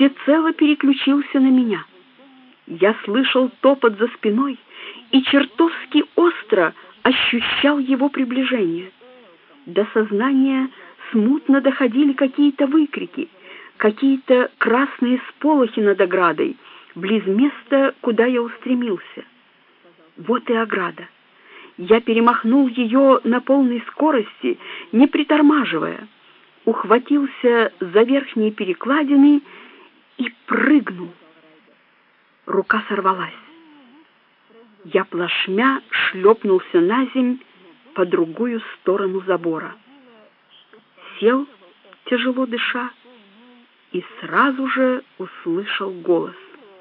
всецело переключился на меня. Я слышал топот за спиной и чертовски остро ощущал его приближение. До сознания смутно доходили какие-то выкрики, какие-то красные сполохи над оградой, близ места, куда я устремился. Вот и ограда. Я перемахнул ее на полной скорости, не притормаживая, ухватился за верхние перекладины и прыгнул. Рука сорвалась. Я плашмя шлепнулся на земь по другую сторону забора. Сел, тяжело дыша, и сразу же услышал голос.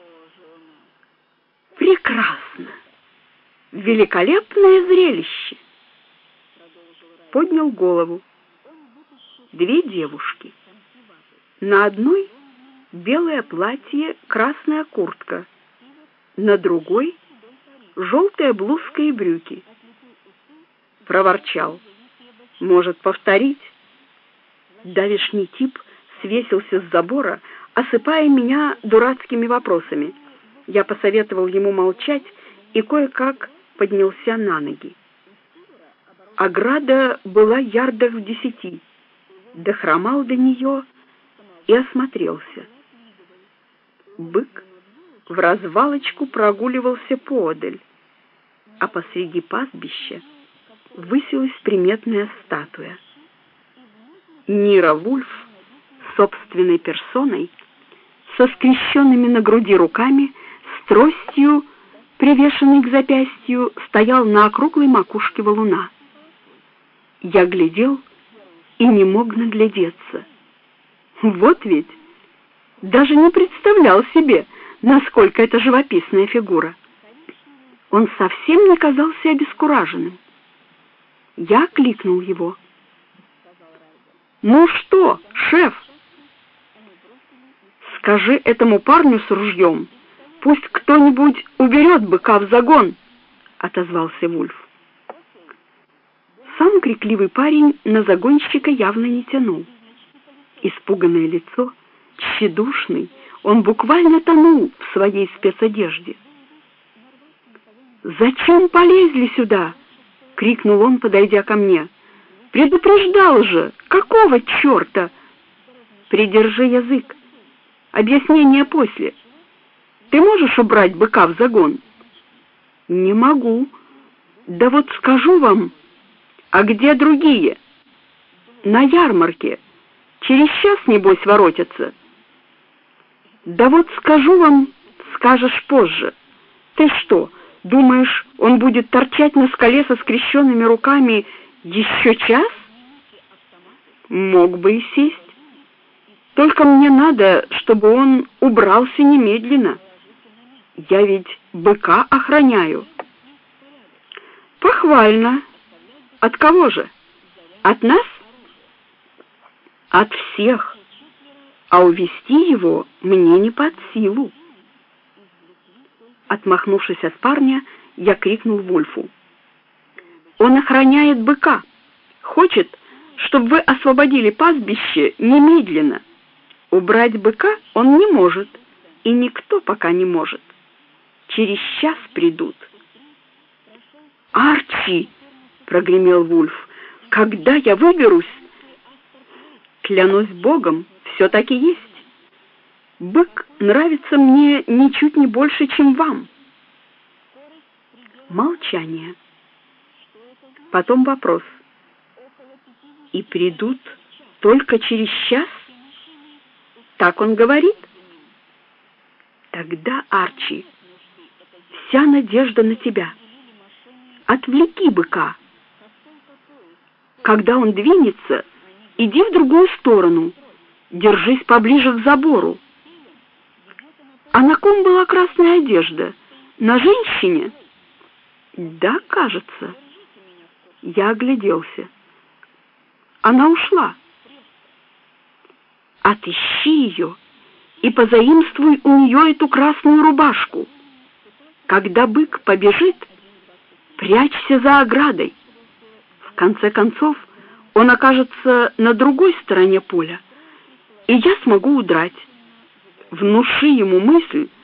Прекрасно! Великолепное зрелище! Поднял голову. Две девушки. На одной белое платье, красная куртка, на другой желтая блузка и брюки. Проворчал: может, повторить? Давешний тип свесился с забора, осыпая меня дурацкими вопросами. Я посоветовал ему молчать и кое-как поднялся на ноги. Ограда была ярдах в 10, дохромал до нее и осмотрелся. Бык в развалочку прогуливался поодаль, а посреди пастбища высилась приметная статуя. Нира Вульф собственной персоной, со скрещенными на груди руками, с тростью, привешенной к запястью, стоял на округлой макушке валуна. Я глядел и не мог наглядеться. Вот ведь! Даже не представлял себе, насколько это живописная фигура. Он совсем не казался обескураженным. Я окликнул его. «Ну что, шеф?» «Скажи этому парню с ружьем, пусть кто-нибудь уберет быка в загон», — отозвался Вульф. Сам крикливый парень на загонщика явно не тянул. Испуганное лицо, тщедушный, он буквально тонул в своей спецодежде. «Зачем полезли сюда?» — крикнул он, подойдя ко мне. «Предупреждал же! Какого черта?» «Придержи язык. Объяснение после. Ты можешь убрать быка в загон?» «Не могу. Да вот скажу вам. А где другие?» «На ярмарке. Через час, небось, воротятся». «Да вот скажу вам, скажешь позже. Ты что, думаешь, он будет торчать на скале со скрещенными руками еще час?» «Мог бы и сесть. Только мне надо, чтобы он убрался немедленно. Я ведь быка охраняю». «Похвально. От кого же? От нас?» «От всех. А увести его мне не под силу». Отмахнувшись от парня, я крикнул Вульфу. «Он охраняет быка. Хочет, чтобы вы освободили пастбище немедленно. Убрать быка он не может, и никто пока не может. Через час придут». «Арчи!» — прогремел Вульф. «Когда я выберусь?» «Клянусь Богом, все так и есть. Бык нравится мне ничуть не больше, чем вам». Молчание. Потом вопрос. «И придут только через час?» Так он говорит? Тогда, Арчи, вся надежда на тебя. Отвлеки быка. Когда он двинется, иди в другую сторону, держись поближе к забору. А на ком была красная одежда? На женщине? Да, кажется. Я огляделся. Она ушла. Отыщи ее и позаимствуй у нее эту красную рубашку. Когда бык побежит, прячься за оградой. В конце концов, он окажется на другой стороне поля, и я смогу удрать. внуши ему мысль,